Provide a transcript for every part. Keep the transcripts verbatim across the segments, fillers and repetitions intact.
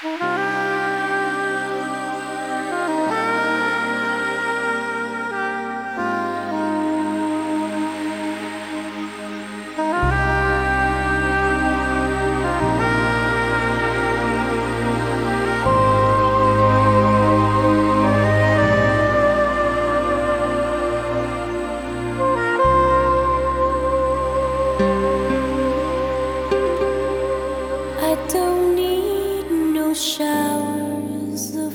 I don't need no showers of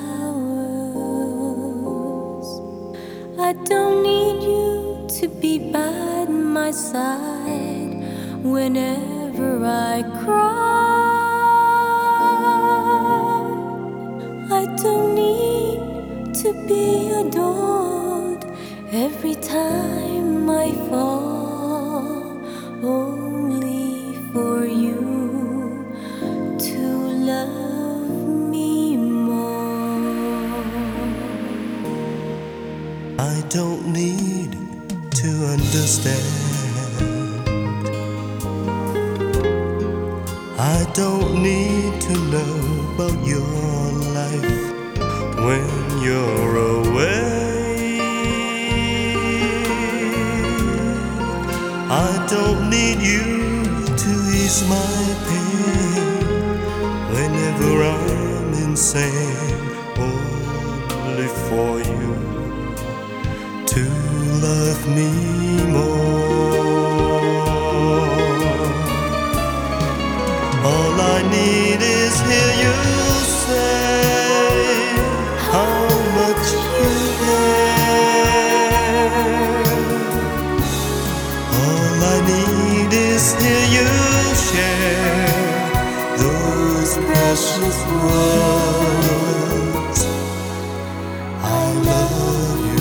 flowers. I don't need you to be by my side whenever I cry. I don't need to be adored every time I fall, only for you to love me more. I don't need to understand. I don't need to know about your life when you're away. I don't need you to ease my pain whenever I'm insane, only for you to love me more. All I need is hear you say how much you care. All I need is hear you share those precious words. I love you.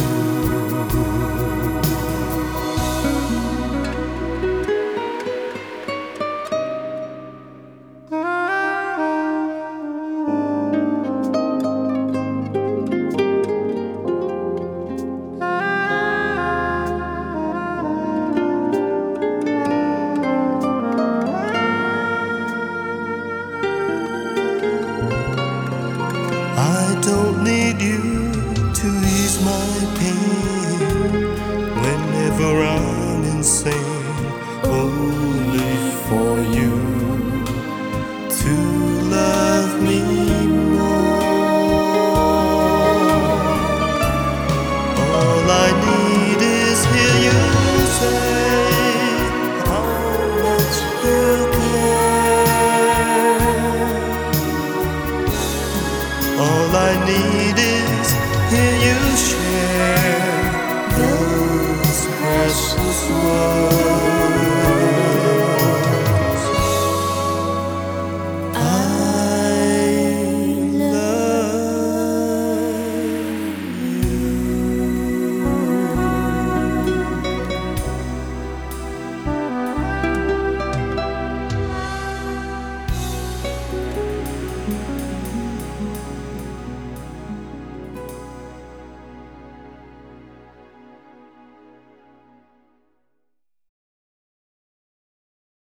I don't need you to ease my pain whenever I'm insane.